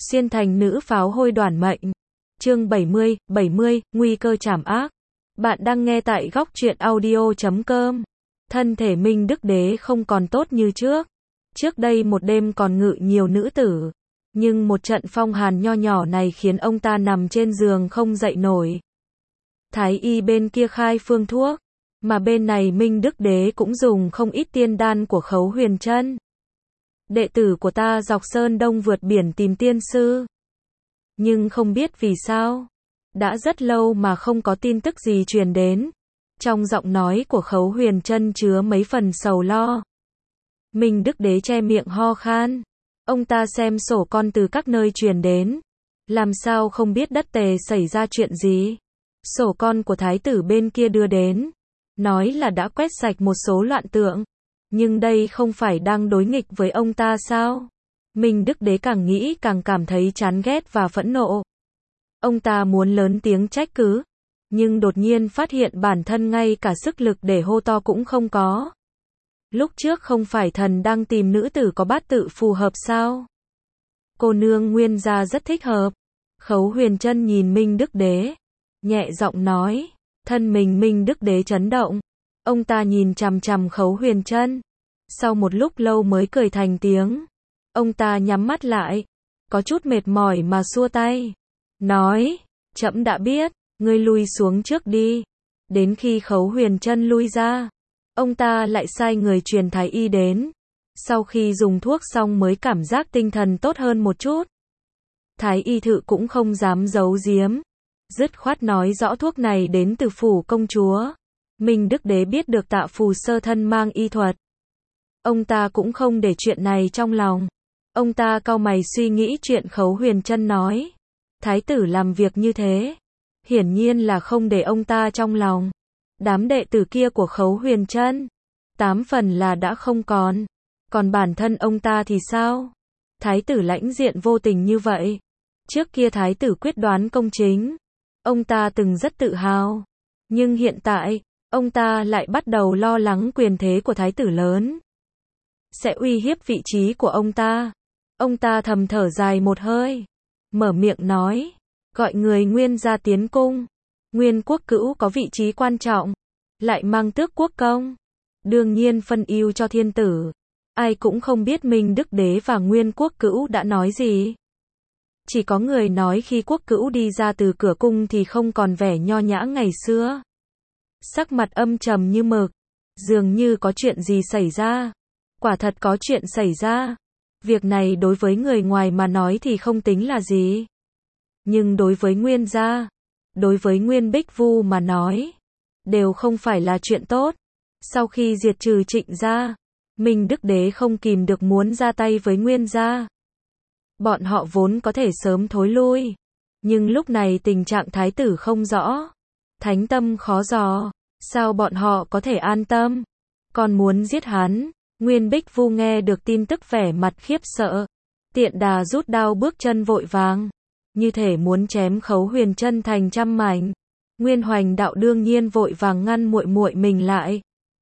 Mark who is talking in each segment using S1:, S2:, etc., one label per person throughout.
S1: Xuyên thành nữ pháo hôi đoản mệnh. Chương 70, nguy cơ trảm ác. Bạn đang nghe tại góc truyện audio.com. Thân thể Minh Đức Đế không còn tốt như trước. Trước đây một đêm còn ngự nhiều nữ tử. Nhưng một trận phong hàn nho nhỏ này khiến ông ta nằm trên giường không dậy nổi. Thái y bên kia khai phương thuốc. Mà bên này Minh Đức Đế cũng dùng không ít tiên đan của Khấu Huyền Trân. Đệ tử của ta dọc sơn đông vượt biển tìm tiên sư. Nhưng không biết vì sao. Đã rất lâu mà không có tin tức gì truyền đến. Trong giọng nói của Khấu Huyền Trân chứa mấy phần sầu lo. Minh Đức Đế che miệng ho khan. Ông ta xem sổ con từ các nơi truyền đến. Làm sao không biết đất Tề xảy ra chuyện gì. Sổ con của thái tử bên kia đưa đến. Nói là đã quét sạch một số loạn tượng. Nhưng đây không phải đang đối nghịch với ông ta sao? Minh Đức Đế càng nghĩ càng cảm thấy chán ghét và phẫn nộ. Ông ta muốn lớn tiếng trách cứ. Nhưng đột nhiên phát hiện bản thân ngay cả sức lực để hô to cũng không có. Lúc trước không phải thần đang tìm nữ tử có bát tự phù hợp sao? Cô nương Nguyên gia rất thích hợp. Khấu Huyền Trân nhìn Minh Đức Đế. Nhẹ giọng nói. Thân mình Minh Đức Đế chấn động. Ông ta nhìn chằm chằm Khấu Huyền Trân. Sau một lúc lâu mới cười thành tiếng. Ông ta nhắm mắt lại. Có chút mệt mỏi mà xua tay. Nói. Trẫm đã biết. Ngươi lui xuống trước đi. Đến khi Khấu Huyền Trân lui ra. Ông ta lại sai người truyền thái y đến. Sau khi dùng thuốc xong mới cảm giác tinh thần tốt hơn một chút. Thái y thự cũng không dám giấu giếm. Dứt khoát nói rõ thuốc này đến từ phủ công chúa. Minh Đức Đế biết được Tạ Phù sơ thân mang y thuật. Ông ta cũng không để chuyện này trong lòng. Ông ta cau mày suy nghĩ chuyện Khấu Huyền Trân nói. Thái tử làm việc như thế. Hiển nhiên là không để ông ta trong lòng. Đám đệ tử kia của Khấu Huyền Trân. 8 phần là đã không còn. Còn bản thân ông ta thì sao? Thái tử lãnh diện vô tình như vậy. Trước kia thái tử quyết đoán công chính. Ông ta từng rất tự hào. Nhưng hiện tại, ông ta lại bắt đầu lo lắng quyền thế của thái tử lớn. Sẽ uy hiếp vị trí của ông ta. Ông ta thầm thở dài một hơi. Mở miệng nói. Gọi người Nguyên ra tiến cung. Nguyên quốc cữu có vị trí quan trọng. Lại mang tước quốc công. Đương nhiên phân ưu cho thiên tử. Ai cũng không biết Minh Đức Đế và Nguyên quốc cữu đã nói gì. Chỉ có người nói khi quốc cữu đi ra từ cửa cung thì không còn vẻ nho nhã ngày xưa. Sắc mặt âm trầm như mực. Dường như có chuyện gì xảy ra. Quả thật có chuyện xảy ra. Việc này đối với người ngoài mà nói thì không tính là gì. Nhưng đối với Nguyên gia, đối với Nguyên Bích Vu mà nói, đều không phải là chuyện tốt. Sau khi diệt trừ Trịnh gia, Minh Đức Đế không kìm được muốn ra tay với Nguyên gia. Bọn họ vốn có thể sớm thối lui. Nhưng lúc này tình trạng thái tử không rõ. Thánh tâm khó dò. Sao bọn họ có thể an tâm? Còn muốn giết hắn. Nguyên Bích Vu nghe được tin tức vẻ mặt khiếp sợ. Tiện đà rút đao bước chân vội vàng. Như thể muốn chém Khấu Huyền Trân thành trăm mảnh. Nguyên Hoành Đạo đương nhiên vội vàng ngăn muội muội mình lại.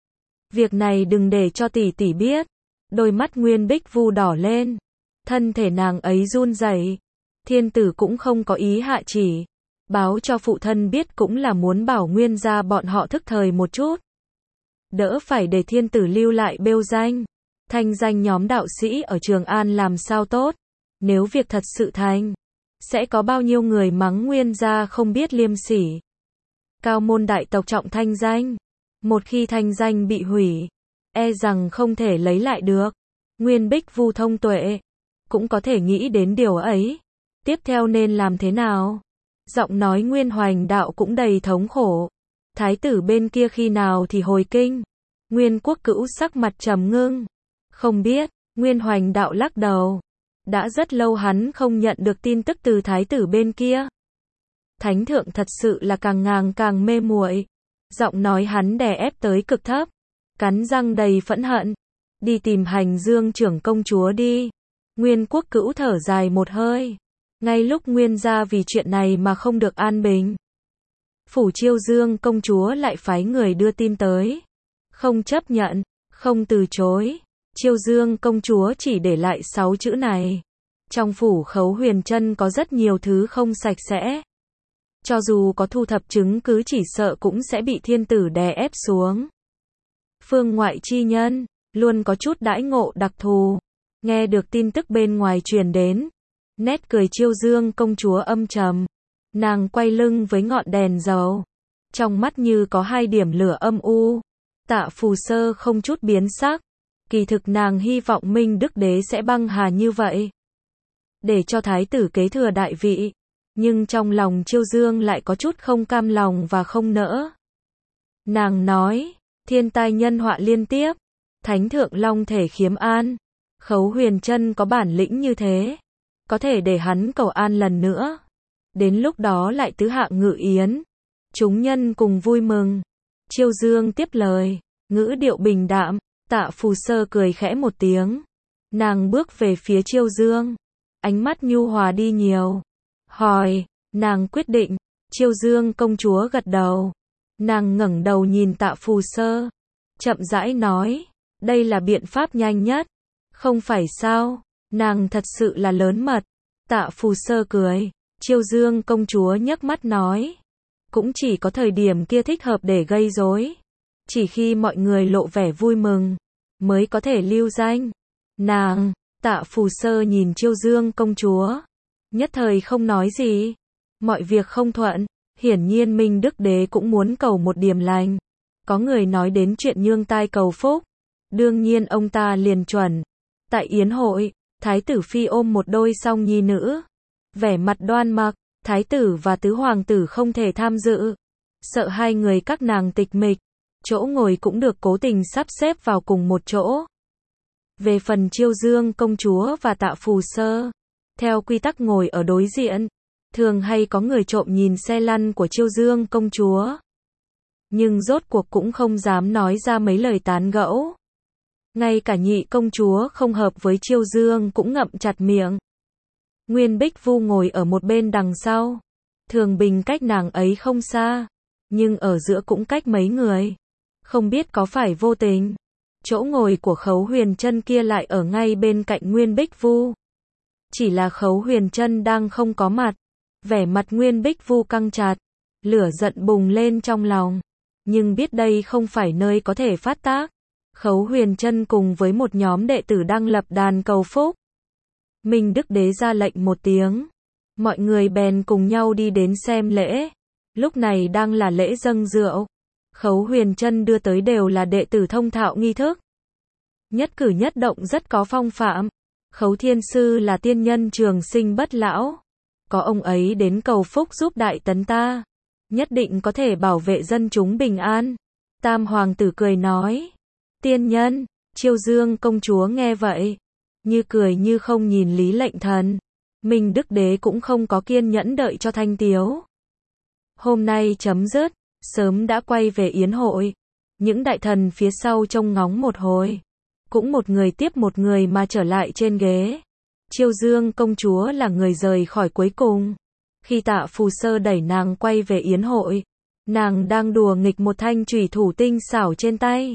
S1: Việc này đừng để cho tỷ tỷ biết. Đôi mắt Nguyên Bích Vu đỏ lên. Thân thể nàng ấy run rẩy. Thiên tử cũng không có ý hạ chỉ. Báo cho phụ thân biết cũng là muốn bảo Nguyên gia bọn họ thức thời một chút. Đỡ phải để thiên tử lưu lại bêu danh. Thanh danh nhóm đạo sĩ ở Trường An làm sao tốt. Nếu việc thật sự thành. Sẽ có bao nhiêu người mắng Nguyên gia không biết liêm sỉ. Cao môn đại tộc trọng thanh danh. Một khi thanh danh bị hủy. E rằng không thể lấy lại được. Nguyên Bích Vu thông tuệ. Cũng có thể nghĩ đến điều ấy. Tiếp theo nên làm thế nào? Giọng nói Nguyên Hoành Đạo cũng đầy thống khổ. Thái tử bên kia khi nào thì hồi kinh? Nguyên quốc cữu sắc mặt trầm ngưng. Không biết. Nguyên Hoành Đạo lắc đầu. Đã rất lâu hắn không nhận được tin tức từ thái tử bên kia. Thánh thượng thật sự là càng ngàng càng mê muội. Giọng nói hắn đè ép tới cực thấp. Cắn răng đầy phẫn hận. Đi tìm Hành Dương trưởng công chúa đi. Nguyên quốc cữu thở dài một hơi. Ngay lúc Nguyên gia vì chuyện này mà không được an bình. Phủ Chiêu Dương công chúa lại phái người đưa tin tới. Không chấp nhận, không từ chối. Chiêu Dương công chúa chỉ để lại 6 chữ này. Trong phủ Khấu Huyền Trân có rất nhiều thứ không sạch sẽ. Cho dù có thu thập chứng cứ chỉ sợ cũng sẽ bị thiên tử đè ép xuống. Phương ngoại chi nhân, luôn có chút đãi ngộ đặc thù. Nghe được tin tức bên ngoài truyền đến, nét cười Chiêu Dương công chúa âm trầm. Nàng quay lưng với ngọn đèn dầu. Trong mắt như có hai điểm lửa âm u. Tạ Phù Sơ không chút biến sắc. Kỳ thực nàng hy vọng Minh Đức Đế sẽ băng hà như vậy, để cho thái tử kế thừa đại vị. Nhưng trong lòng Chiêu Dương lại có chút không cam lòng và không nỡ. Nàng nói, thiên tai nhân họa liên tiếp, thánh thượng long thể khiếm an. Khấu Huyền Trân có bản lĩnh như thế, có thể để hắn cầu an lần nữa. Đến lúc đó lại tứ hạ ngự yến, chúng nhân cùng vui mừng. Chiêu Dương tiếp lời, ngữ điệu bình đạm. Tạ Phù Sơ cười khẽ một tiếng. Nàng bước về phía Chiêu Dương, ánh mắt nhu hòa đi nhiều. Hỏi, nàng quyết định. Chiêu Dương công chúa gật đầu. Nàng ngẩng đầu nhìn Tạ Phù Sơ, chậm rãi nói, đây là biện pháp nhanh nhất. Không phải sao, nàng thật sự là lớn mật. Tạ Phù Sơ cười. Chiêu Dương công chúa nhấc mắt nói, cũng chỉ có thời điểm kia thích hợp để gây rối. Chỉ khi mọi người lộ vẻ vui mừng, mới có thể lưu danh. Nàng, Tạ Phù Sơ nhìn Chiêu Dương công chúa, nhất thời không nói gì. Mọi việc không thuận, hiển nhiên Minh Đức Đế cũng muốn cầu một điểm lành. Có người nói đến chuyện nhương tai cầu phúc, đương nhiên ông ta liền chuẩn. Tại yến hội, thái tử phi ôm một đôi song nhi nữ, vẻ mặt đoan mặc. Thái tử và tứ hoàng tử không thể tham dự, sợ hai người các nàng tịch mịch. Chỗ ngồi cũng được cố tình sắp xếp vào cùng một chỗ. Về phần Chiêu Dương công chúa và Tạ Phù Sơ, theo quy tắc ngồi ở đối diện, thường hay có người trộm nhìn xe lăn của Chiêu Dương công chúa. Nhưng rốt cuộc cũng không dám nói ra mấy lời tán gẫu. Ngay cả nhị công chúa không hợp với Chiêu Dương cũng ngậm chặt miệng. Nguyên Bích Vu ngồi ở một bên đằng sau. Thường Bình cách nàng ấy không xa, nhưng ở giữa cũng cách mấy người. Không biết có phải vô tình, chỗ ngồi của Khấu Huyền Trân kia lại ở ngay bên cạnh Nguyên Bích Vu. Chỉ là Khấu Huyền Trân đang không có mặt. Vẻ mặt Nguyên Bích Vu căng chặt, lửa giận bùng lên trong lòng. Nhưng biết đây không phải nơi có thể phát tác. Khấu Huyền Trân cùng với một nhóm đệ tử đang lập đàn cầu phúc. Minh Đức Đế ra lệnh một tiếng, mọi người bèn cùng nhau đi đến xem lễ. Lúc này đang là lễ dâng rượu. Khấu Huyền Trân đưa tới đều là đệ tử thông thạo nghi thức. Nhất cử nhất động rất có phong phạm. Khấu Thiên Sư là tiên nhân trường sinh bất lão. Có ông ấy đến cầu phúc giúp Đại Tấn ta, nhất định có thể bảo vệ dân chúng bình an. Tam hoàng tử cười nói, tiên nhân. Chiêu Dương công chúa nghe vậy, như cười như không nhìn Lý Lệnh Thần. Minh Đức Đế cũng không có kiên nhẫn đợi cho thanh tiếu. Hôm nay chấm dứt, sớm đã quay về yến hội. Những đại thần phía sau trông ngóng một hồi, cũng một người tiếp một người mà trở lại trên ghế. Chiêu Dương công chúa là người rời khỏi cuối cùng. Khi Tạ Phù Sơ đẩy nàng quay về yến hội, nàng đang đùa nghịch một thanh chùy thủ tinh xảo trên tay.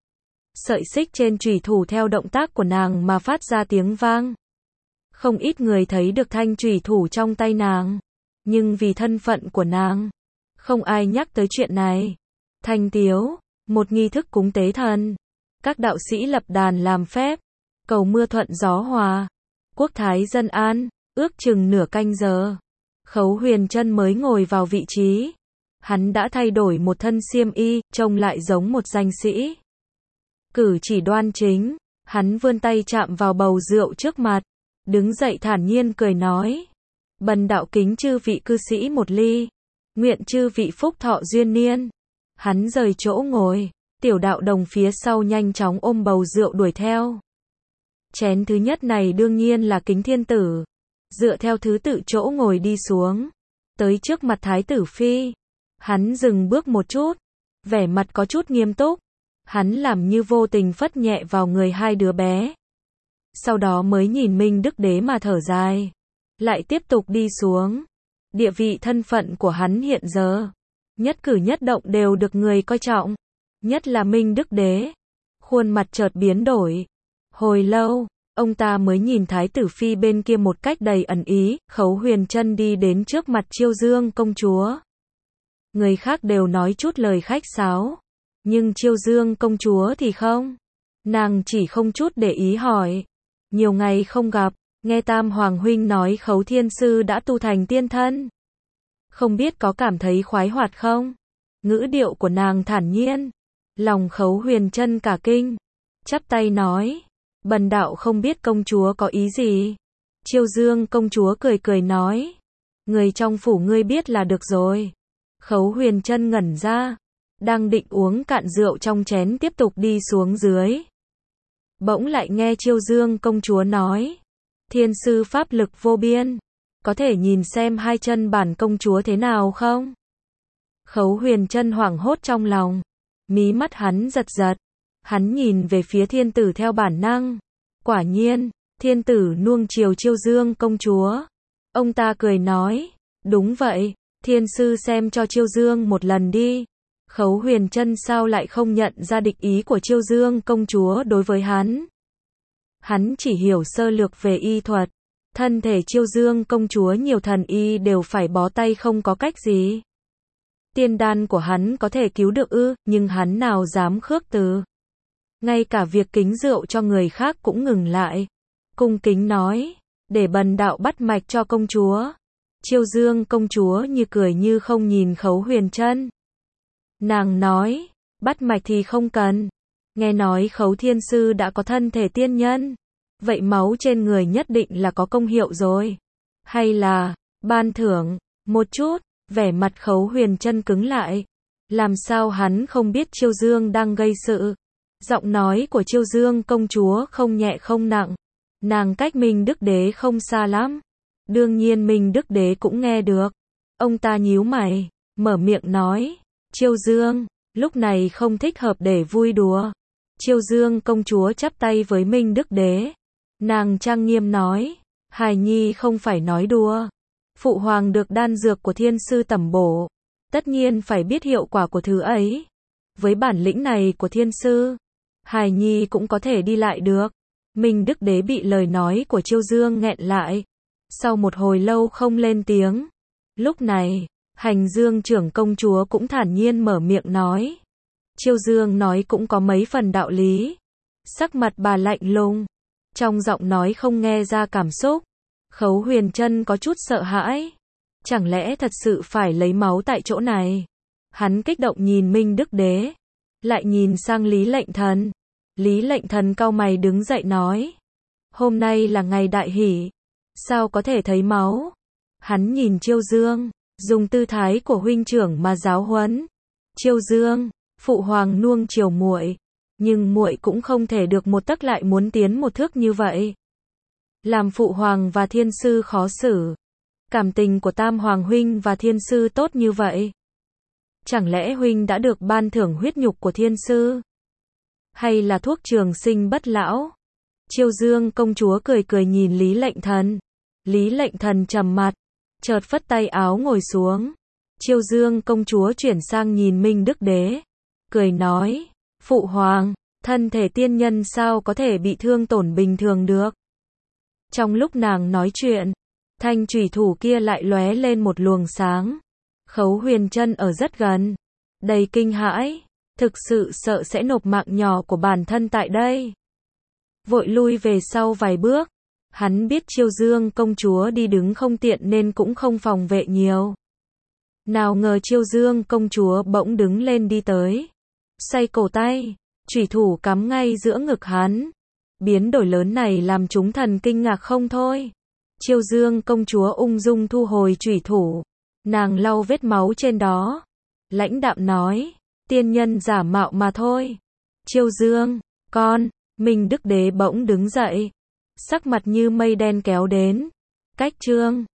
S1: Sợi xích trên chùy thủ theo động tác của nàng mà phát ra tiếng vang. Không ít người thấy được thanh chùy thủ trong tay nàng, nhưng vì thân phận của nàng, không ai nhắc tới chuyện này. Thanh tiếu, một nghi thức cúng tế thần. Các đạo sĩ lập đàn làm phép, cầu mưa thuận gió hòa, quốc thái dân an, ước chừng nửa canh giờ. Khấu Huyền Trân mới ngồi vào vị trí. Hắn đã thay đổi một thân xiêm y, trông lại giống một danh sĩ. Cử chỉ đoan chính, hắn vươn tay chạm vào bầu rượu trước mặt, đứng dậy thản nhiên cười nói, bần đạo kính chư vị cư sĩ một ly, nguyện chư vị phúc thọ duyên niên. Hắn rời chỗ ngồi, tiểu đạo đồng phía sau nhanh chóng ôm bầu rượu đuổi theo. Chén thứ nhất này đương nhiên là kính thiên tử, dựa theo thứ tự chỗ ngồi đi xuống, tới trước mặt thái tử phi. Hắn dừng bước một chút, vẻ mặt có chút nghiêm túc. Hắn làm như vô tình phất nhẹ vào người hai đứa bé. Sau đó mới nhìn Minh Đức Đế mà thở dài. Lại tiếp tục đi xuống. Địa vị thân phận của hắn hiện giờ, nhất cử nhất động đều được người coi trọng. Nhất là Minh Đức Đế. Khuôn mặt chợt biến đổi. Hồi lâu, Ông ta mới nhìn Thái tử Phi bên kia một cách đầy ẩn ý, Khấu Huyền Trân đi đến trước mặt Chiêu Dương công chúa. Người khác đều nói chút lời khách sáo, nhưng Chiêu Dương công chúa thì không. Nàng chỉ không chút để ý hỏi. Nhiều ngày không gặp, nghe Tam Hoàng huynh nói Khấu Thiên Sư đã tu thành tiên thân. Không biết có cảm thấy khoái hoạt không? Ngữ điệu của nàng thản nhiên. Lòng Khấu Huyền Trân cả kinh. Chắp tay nói. Bần đạo không biết công chúa có ý gì. Chiêu Dương công chúa cười cười nói. Người trong phủ ngươi biết là được rồi. Khấu Huyền Trân ngẩn ra. Đang định uống cạn rượu trong chén tiếp tục đi xuống dưới. Bỗng lại nghe Chiêu Dương công chúa nói. Thiên sư pháp lực vô biên. Có thể nhìn xem hai chân bản công chúa thế nào không? Khấu Huyền Trân hoảng hốt trong lòng. Mí mắt hắn giật giật. Hắn nhìn về phía thiên tử theo bản năng. Quả nhiên, thiên tử nuông chiều Chiêu Dương công chúa. Ông ta cười nói. Đúng vậy, thiên sư xem cho Chiêu Dương một lần đi. Khấu Huyền Trân sao lại không nhận ra địch ý của Chiêu Dương công chúa đối với hắn. Hắn chỉ hiểu sơ lược về y thuật. Thân thể Chiêu Dương công chúa nhiều thần y đều phải bó tay không có cách gì. Tiên đan của hắn có thể cứu được ư, nhưng hắn nào dám khước từ. Ngay cả việc kính rượu cho người khác cũng ngừng lại. Cung kính nói, để bần đạo bắt mạch cho công chúa. Chiêu Dương công chúa như cười như không nhìn Khấu Huyền Trân. Nàng nói, bắt mạch thì không cần. Nghe nói Khấu Thiên Sư đã có thân thể tiên nhân. Vậy máu trên người nhất định là có công hiệu rồi. Hay là, ban thưởng, một chút, vẻ mặt Khấu Huyền Trân cứng lại. Làm sao hắn không biết Chiêu Dương đang gây sự. Giọng nói của Chiêu Dương công chúa không nhẹ không nặng. Nàng cách Minh Đức Đế không xa lắm. Đương nhiên Minh Đức Đế cũng nghe được. Ông ta nhíu mày, mở miệng nói. Chiêu Dương, lúc này không thích hợp để vui đùa. Chiêu Dương công chúa chắp tay với Minh Đức Đế. Nàng trang nghiêm nói. Hài nhi không phải nói đùa. Phụ hoàng được đan dược của thiên sư tẩm bổ. Tất nhiên phải biết hiệu quả của thứ ấy. Với bản lĩnh này của thiên sư, hài nhi cũng có thể đi lại được. Minh Đức Đế bị lời nói của Chiêu Dương nghẹn lại. Sau một hồi lâu không lên tiếng. Lúc này, Hành Dương trưởng công chúa cũng thản nhiên mở miệng nói. Chiêu Dương nói cũng có mấy phần đạo lý. Sắc mặt bà lạnh lùng. Trong giọng nói không nghe ra cảm xúc. Khấu Huyền Trân có chút sợ hãi. Chẳng lẽ thật sự phải lấy máu tại chỗ này? Hắn kích động nhìn Minh Đức Đế. Lại nhìn sang Lý Lệnh Thần. Lý Lệnh Thần cau mày đứng dậy nói. Hôm nay là ngày đại hỷ. Sao có thể thấy máu? Hắn nhìn Chiêu Dương. Dùng tư thái của huynh trưởng mà giáo huấn. Chiêu Dương, phụ hoàng nuông chiều muội, nhưng muội cũng không thể được một tấc lại muốn tiến một thước như vậy. Làm phụ hoàng và thiên sư khó xử. Cảm tình của Tam Hoàng huynh và thiên sư tốt như vậy. Chẳng lẽ huynh đã được ban thưởng huyết nhục của thiên sư? Hay là thuốc trường sinh bất lão? Chiêu Dương công chúa cười cười nhìn Lý Lệnh Thần. Lý Lệnh Thần trầm mặt. Chợt phất tay áo ngồi xuống. Chiêu Dương công chúa chuyển sang nhìn Minh Đức Đế. Cười nói. Phụ hoàng, thân thể tiên nhân sao có thể bị thương tổn bình thường được. Trong lúc nàng nói chuyện, thanh chủy thủ kia lại lóe lên một luồng sáng. Khấu Huyền Trân ở rất gần. Đầy kinh hãi. Thực sự sợ sẽ nộp mạng nhỏ của bản thân tại đây. Vội lui về sau vài bước. Hắn biết Chiêu Dương công chúa đi đứng không tiện nên cũng không phòng vệ nhiều. Nào ngờ Chiêu Dương công chúa bỗng đứng lên đi tới. Xoay cổ tay, chủy thủ cắm ngay giữa ngực hắn. Biến đổi lớn này làm chúng thần kinh ngạc không thôi. Chiêu Dương công chúa ung dung thu hồi chủy thủ. Nàng lau vết máu trên đó. Lãnh đạm nói, tiên nhân giả mạo mà thôi. Chiêu Dương, con, Minh Đức Đế bỗng đứng dậy. Sắc mặt như mây đen kéo đến. Cách Trương,